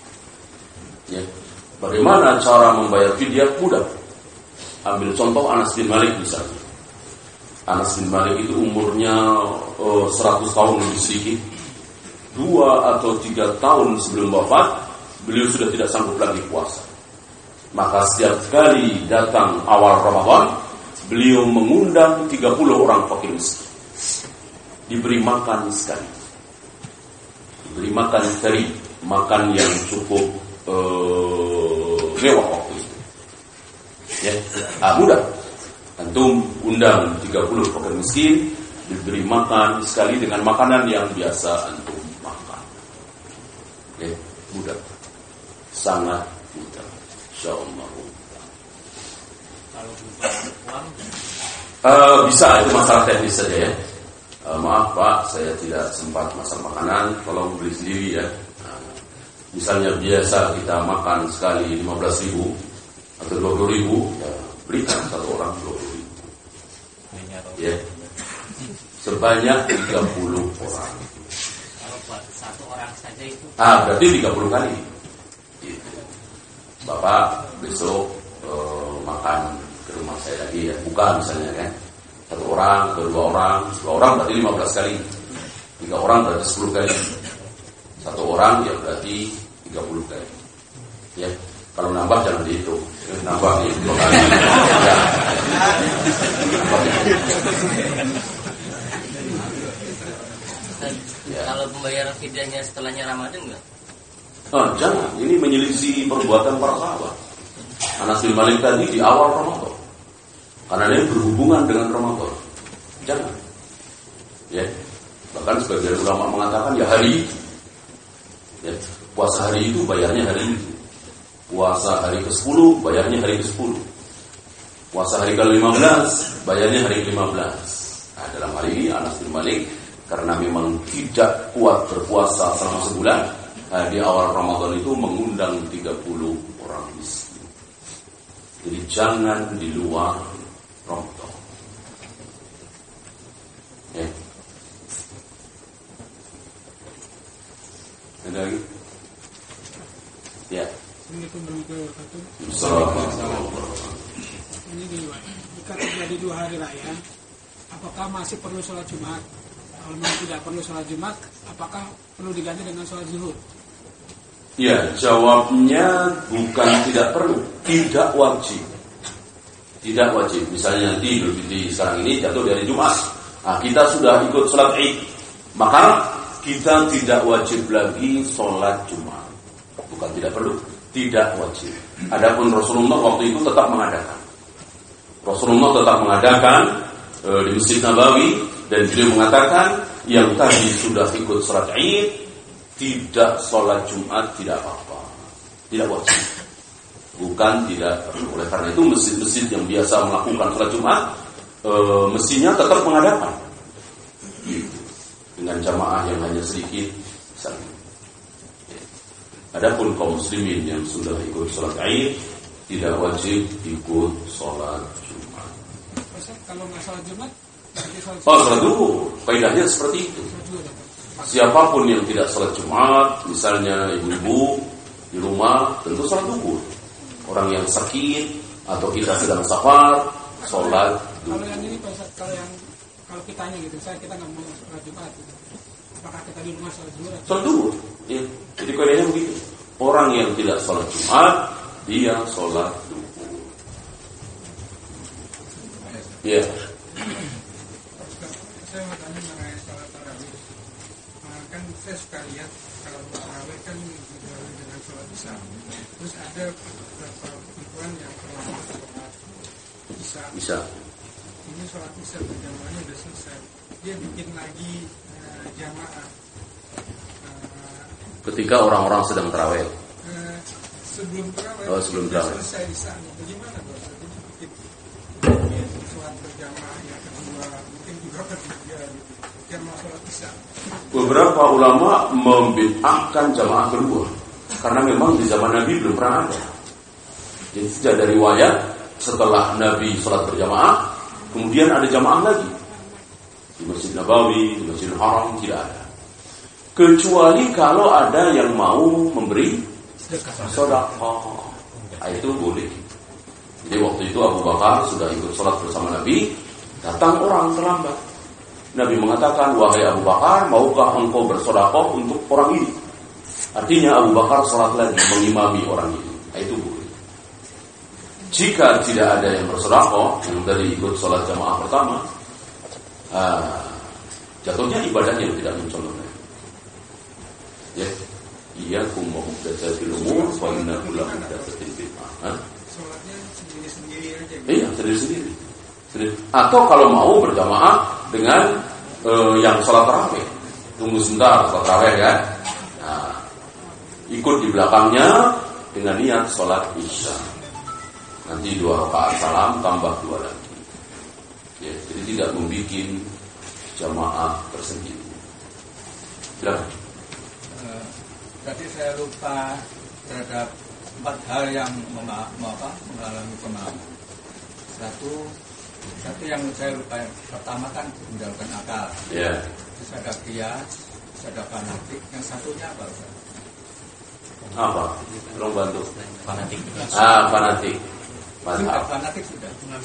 Bagaimana cara membayar fidyah? Mudah. Ambil contoh Anas bin Malik misalnya. Anas bin Malik itu umurnya 100 tahun lebih sedikit. 2 atau 3 tahun sebelum wafat, beliau sudah tidak sanggup lagi puasa. Maka setiap kali datang awal Ramadan, beliau mengundang 30 orang fakir miskin. Diberi makan sekali. Diberi makan dari makan yang cukup mewah waktu itu. Ya, mudah. Antum undang 30 fakir miskin, diberi makan sekali dengan makanan yang biasa antum makan. Ya, mudah. Sangat mudah. Insyaallah. Kalau berupa uang? Bisa, itu masalah teknis saja ya. Maaf Pak, saya tidak sempat masak makanan, tolong beli sendiri ya. Misalnya biasa kita makan sekali 15.000 atau 20.000, ya berikan satu orang 20.000. Ya. Sebanyak 30 orang. Kalau buat satu orang saja itu? Berarti 30 kali. Gitu. Bapak besok makan ke rumah saya lagi ya, buka misalnya kan. Satu orang, dua orang berarti 15 kali. 3 orang berarti 10 kali. Satu orang ya berarti 30 kali. Ya, kalau nambah jangan dihitung. Nambah di 2 kali. Ya. Kalau pembayaran fidyahnya setelahnya Ramadan enggak? Jangan, ini menyelisih perbuatan para sahabat. Anas bin Malik tadi di awal Ramadan, karena ini berhubungan dengan Ramadan. Jangan. Ya, bahkan sebagian ulama mengatakan ya hari itu. Ya, puasa hari itu bayarnya hari itu. Puasa hari ke-10 bayarnya hari ke-10. Puasa hari ke-15 bayarnya hari ke-15. Nah, dalam hari ini Anas bin Malik karena memang tidak kuat berpuasa selama sebulan, di awal Ramadan itu mengundang 30 orang miskin. Jadi jangan di luar Ramadan. Ya. Ada lagi? Ya. Ini jika terjadi 2 hari raya, apakah masih perlu sholat Jumat? Kalau memang tidak perlu sholat Jumat, apakah perlu diganti dengan sholat zuhur? Ya, jawabnya bukan tidak perlu, tidak wajib. Tidak wajib. Misalnya nanti Idul Fitri sekarang ini jatuh di hari Jumat. Kita sudah ikut sholat Id, maka kita tidak wajib lagi sholat Jumat. Bukan tidak perlu, tidak wajib. Adapun Rasulullah waktu itu tetap mengadakan. Rasulullah tetap mengadakan di Masjid Nabawi, dan beliau mengatakan yang tadi sudah ikut sholat Id tidak sholat Jumat tidak apa-apa, tidak wajib, bukan tidak perlu. Oleh karena itu masjid-masjid yang biasa melakukan sholat Jumat mestinya tetap mengadakan dengan jamaah yang hanya sedikit misalnya. Adapun kaum muslimin yang sudah ikut sholat Id tidak wajib ikut sholat Jumat. Kalau nggak sholat Jumat, sholat zuhur. Kaidahnya seperti itu. Siapapun yang tidak sholat Jumat, misalnya ibu-ibu di rumah, tentu sholat zuhur. Orang yang sakit atau kita sedang safar, sholat zuhur. Kalau yang ini, kalau kitanya gitu, kita nggak mau sholat Jumat, gitu. Apakah kita di rumah sholat zuhur? Sholat zuhur. Ya. Jadi kaidahnya begitu. Orang yang tidak sholat Jumat, dia sholat zuhur. Ya. Saya mau tanya mengenai sholat tarawih. Kan saya suka lihat kalau tarawih kan diawali dengan sholat isya. Terus ada beberapa perempuan yang terlambat sholat isya. Ini sholat isya berjamaahnya sudah selesai. Dia bikin lagi jamaah. Ketika orang-orang sedang tarawih. Sebelum tarawih. Oh, sebelum tarawih. Selesai isyanya. Bagaimana Bos? Bikin sholat berjamaah yang kedua, mungkin juga ketiga gitu. Jamaah sholat isya. Beberapa ulama membid'ahkan jamaah kedua karena memang di zaman Nabi belum pernah ada. Jadi sejak dari riwayat setelah Nabi sholat berjamaah, kemudian ada jamaah lagi di Masjid Nabawi, di Masjidil Haram tidak ada. Kecuali kalau ada yang mau memberi sedekah, itu boleh. Jadi waktu itu Abu Bakar sudah ikut sholat bersama Nabi, datang orang terlambat. Nabi mengatakan, wahai Abu Bakar, maukah engkau bersedekah untuk orang ini? Artinya Abu Bakar sholat lagi mengimami orang itu. Itu boleh. Jika tidak ada yang bersedekah, yang tadi ikut sholat jamaah pertama, jatuhnya ibadahnya tidak mencolok. Ya, iyyakum wa muhdatsatil umur fa inna kulla muhdatsatin bid'ah. Sholatnya sendiri-sendiri aja. Iya, sendiri-sendiri. Atau kalau mau berjamaah dengan yang sholat tarawih, tunggu sebentar sholat tarawih kan. Nah, ikut di belakangnya dengan niat sholat isya. Nanti 2 rakaat salam tambah 2 lagi. Ya, jadi tidak membuat jamaah tersendiri. Silakan. Tadi saya lupa terhadap 4 hal yang mengalami pemahaman. Satu yang saya lupa, yang pertama kan menjauhkan akal. Ya. Terus ada kias, terus ada fanatik. Yang satunya apa? Apa? Tolong bantu. Fanatik. Fanatik. Fanatik sudah.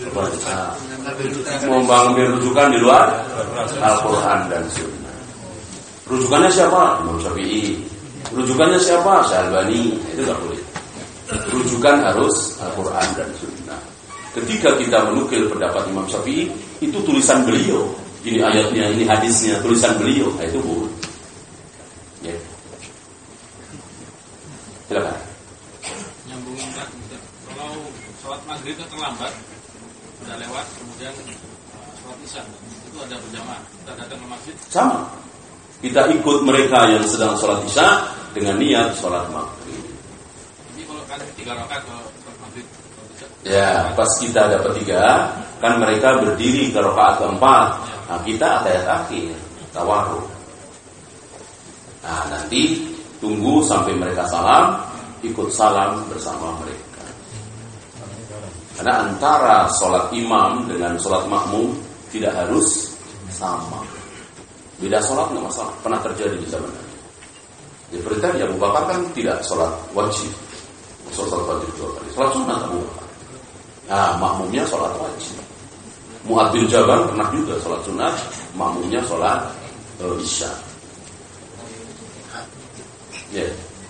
Mengambil rujukan di luar Al-Quran dan Sunnah. Rujukannya siapa? Imam Syafi'i. Rujukannya siapa? Syalbani. Itu nggak boleh. Rujukan harus Al-Quran dan Sunnah. Ketika kita menukil pendapat Imam Syafi'i, itu tulisan beliau. Ini ayatnya, ini hadisnya, tulisan beliau. Nah, itu boleh. Ya. Silakan. Nyambungin kan, kalau sholat maghrib itu terlambat, udah lewat, kemudian sholat isya, itu ada berjamaah. Kita datang ke masjid. Sama. Kita ikut mereka yang sedang sholat isya dengan niat sholat maghrib. Jadi kalau kan 3 rakaat kalau sholat maghrib. Ya, pas kita dapat 3, kan mereka berdiri ke rakaat keempat. Nah, kita atayat akhir, tawarruk. Nah, nanti tunggu sampai mereka salam, ikut salam bersama mereka. Karena antara sholat imam dengan sholat makmum tidak harus sama. Beda sholat nggak masalah, pernah terjadi di zaman Nabi. Di perintah Abu Bakar kan tidak sholat wajib, sholat wajib 2 kali, sholat sunat Abu Bakar. Nah, makmumnya sholat wajib. Mu'adz bin Jabal pernah juga sholat sunat, makmumnya sholat isya. Ya.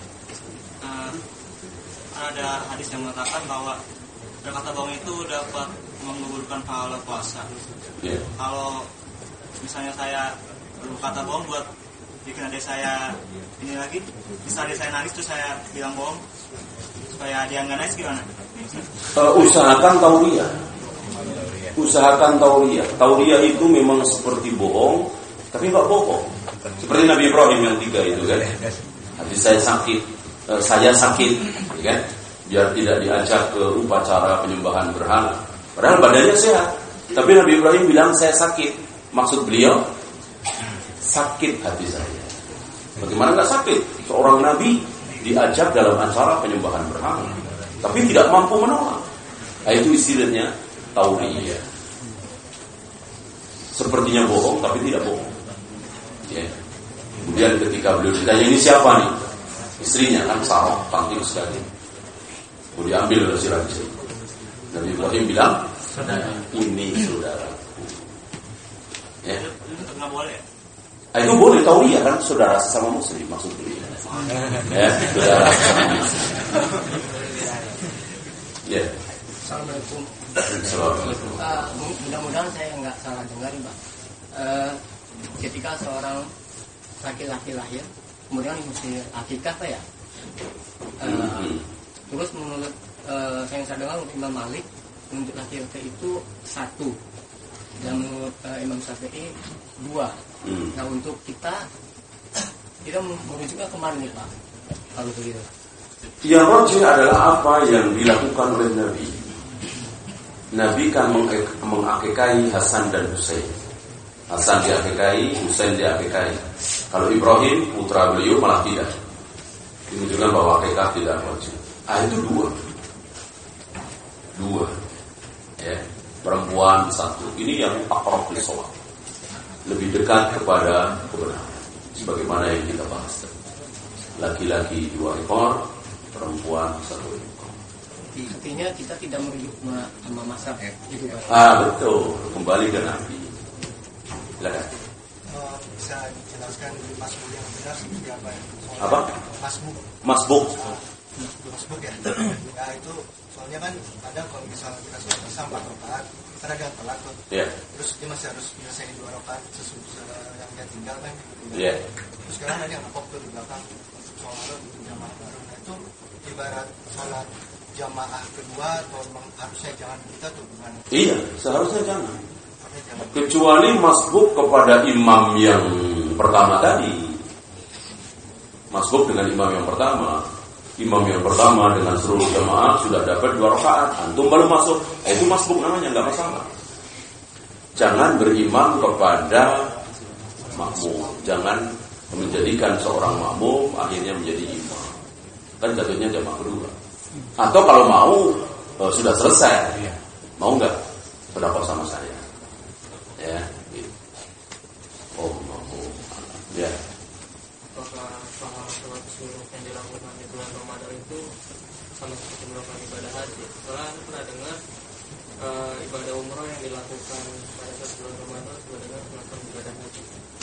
Ada hadis yang mengatakan bahwa berkata bohong itu dapat menggugurkan pahala puasa. Yeah. Kalau misalnya saya berkata bohong buat bikin adik saya ini lagi, bisa adik saya nangis terus saya bilang bohong supaya dia nggak nangis, gimana? Usahakan tauriyah. Usahakan tauriyah. Tauriyah itu memang seperti bohong, tapi nggak bohong. Seperti Nabi Ibrahim yang 3 itu kan. Hati saya sakit, ya kan? Biar tidak diajak ke upacara penyembahan berhala. Padahal badannya sehat. Tapi Nabi Ibrahim bilang saya sakit. Maksud beliau sakit hati saya. Bagaimana nggak sakit? Seorang Nabi diajak dalam acara penyembahan berhala, tapi tidak mampu menolak. Nah, itu istilahnya tauriyah. Sepertinya bohong, tapi tidak bohong. Ya. Kemudian ketika beliau ditanya, ini siapa nih? Istrinya kan Sarah, cantik sekali. Kemudian diambil dari sirah istri. Nabi Ibrahim bilang, ini saudaraku. Ya. Nggak boleh. Nah, itu boleh, tauriyah kan, saudara sesama muslim maksud beliau. Ya, saudara sesama muslim. Ya. Assalamualaikum. Assalamualaikum. Mudah-mudahan saya nggak salah dengar, Pak. Ketika seorang laki-laki lahir, kemudian mesti akikah, Pak ya. Terus menurut yang saya dengar Imam Malik, untuk laki-laki itu 1, dan menurut Imam Syafi'i 2. Nah, untuk kita merujuknya kemana nih, Pak? Kalau begitu. Yang rajih adalah apa yang dilakukan oleh Nabi. Nabi kan mengakikai Hasan dan Husain. Hasan diakikai, Husain diakikai. Kalau Ibrahim putra beliau malah tidak. Menunjukkan bahwa akikah tidak wajib. Itu 2. Ya, perempuan 1. Ini yang aqrab lis-shawab. Lebih dekat kepada kebenaran. Sebagaimana yang kita bahas. Laki-laki 2 ekor, perempuan 1 ekor. Artinya kita tidak merujuk sama mazhab gitu, Pak. Betul, kembali ke Nabi. Silakan. bisa dijelaskan di masbuk yang benar seperti apa ya? Apa? Masbuk ya. Ya itu soalnya kan ada kalau misalnya kita sholat isya 4 rakaat, kan ada yang telat tuh. Yeah. Terus dia masih harus menyelesaikan 2 rakaat sesudah yang dia tinggal kan. Yeah. Terus sekarang ada yang ngepop tuh di belakang sholat jamaah baru. Nah itu ibarat sholat jamaah kedua atau memang harusnya jangan kita tuh gimana? Iya, seharusnya jangan. Kecuali masbuk kepada imam yang pertama tadi. Masbuk dengan imam yang pertama. Imam yang pertama dengan seluruh jamaah sudah dapat 2 rakaat, antum baru masuk, itu masbuk namanya, nggak masalah. Jangan berimam kepada makmum, jangan menjadikan seorang makmum akhirnya menjadi imam, kan jatuhnya jamaah kedua. Atau kalau mau sudah selesai, mau nggak pendapat sama saya, ya. Gitu. Oh makmum, ya. Apakah sholat sunnah yang dilakukan di bulan Ramadan itu sama seperti melakukan ibadah haji? Soalnya aku pernah dengar ibadah umroh yang dilakukan pada saat bulan Ramadan juga dengan melakukan ibadah haji.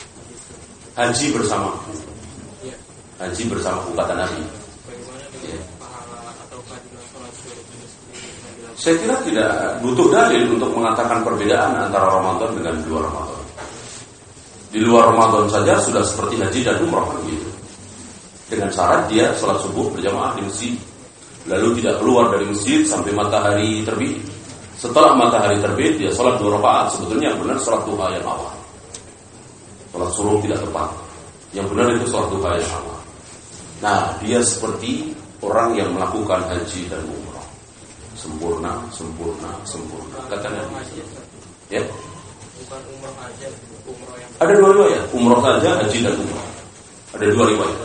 Haji bersama. Ya. Haji bersama kata Nabi. Bagaimana dengan pahala atau fadilah sholat sunnah itu sendiri yang dilakukan? Saya kira tidak butuh dalil untuk mengatakan perbedaan antara Ramadan dengan di luar Ramadan. Di luar Ramadan saja sudah seperti haji dan umrah kan gitu. Dengan syarat dia sholat subuh berjamaah di masjid, lalu tidak keluar dari masjid sampai matahari terbit. Setelah matahari terbit dia sholat 2 rakaat. Sebetulnya yang benar sholat duha yang awal. Sholat subuh tidak tepat. Yang benar itu sholat duha yang awal. Nah dia seperti orang yang melakukan haji dan umrah. Sempurna, sempurna, sempurna. Kata Nabi. Ya. Bukan umrah aja, umrah yang ada 2 riwayat, umrah saja, haji dan umrah. Ada 2 riwayat.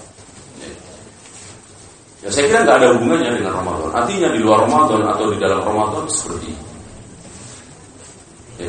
Ya saya kira nggak ada hubungannya dengan Ramadan. Artinya di luar Ramadan atau di dalam Ramadan seperti itu. Ya.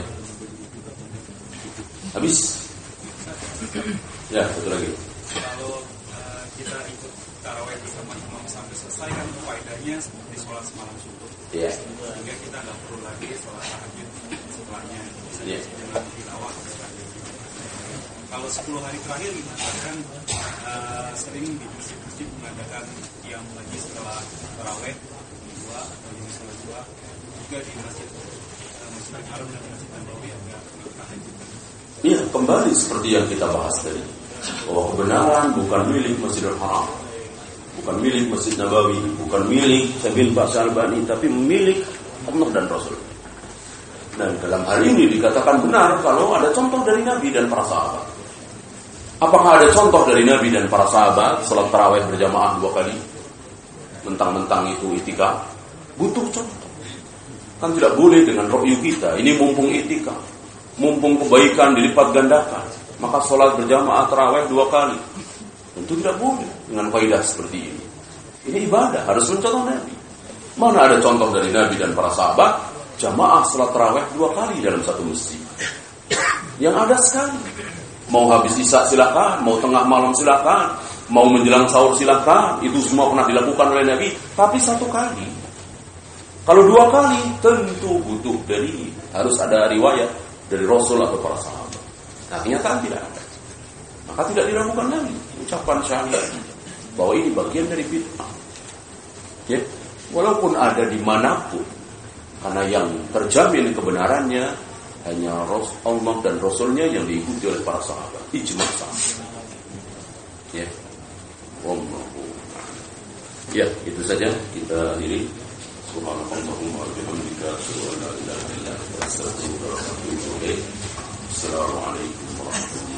Habis. Ya, satu lagi. Kalau kita ikut tarawih bersama imam sampai selesai kan faedahnya seperti sholat semalam subuh. Iya. Sehingga kita nggak perlu lagi sholat tahajud setelahnya. Iya. Dengan tilawah. Kalau 10 hari terakhir gimana kan sering di masjid-masjid mengadakan yang lagi setelah tarawih dua atau yang sholat dua, juga di masjid Haram dan Masjid Nabawi agak tahajud. Iya, kembali seperti yang kita bahas tadi, bahwa kebenaran bukan milik Masjidil Haram, bukan milik Masjid Nabawi, bukan milik Syabil Pak Syalbani, tapi milik Allah dan Rasul. Dan dalam hal ini dikatakan benar kalau ada contoh dari Nabi dan para sahabat. Apakah ada contoh dari Nabi dan para sahabat salat tarawih berjamaah 2 kali? Mentang-mentang itu itikaf, butuh contoh. Kan tidak boleh dengan ra'yu kita. Ini mumpung itikaf, mumpung kebaikan dilipat gandakan, maka salat berjamaah tarawih 2 kali. Tentu tidak boleh dengan kaidah seperti ini. Ini ibadah, harus mencontoh Nabi. Mana ada contoh dari Nabi dan para sahabat jamaah salat tarawih 2 kali dalam satu masjid? Yang ada sekali. Mau habis isya silakan, mau tengah malam silakan, mau menjelang sahur silakan. Itu semua pernah dilakukan oleh Nabi, tapi 1 kali. Kalau 2 kali tentu butuh dari, harus ada riwayat dari Rasul atau para sahabat. Nah, kenyataan tidak ada. Maka tidak dilakukan lagi ucapan syahadat bahwa ini bagian dari bid'ah. Ya, walaupun ada dimanapun, karena yang terjamin kebenarannya hanya Allah dan Rasulnya yang diikuti oleh para sahabat. Ijma' sahabat. Ya. Ya, itu saja kita akhiri. Subhanallahumma wa bihamdika asyhadu an la ilaha illa anta astaghfiruka wa atubu ilaik. Assalamualaikum warahmatullahi wabarakatuh.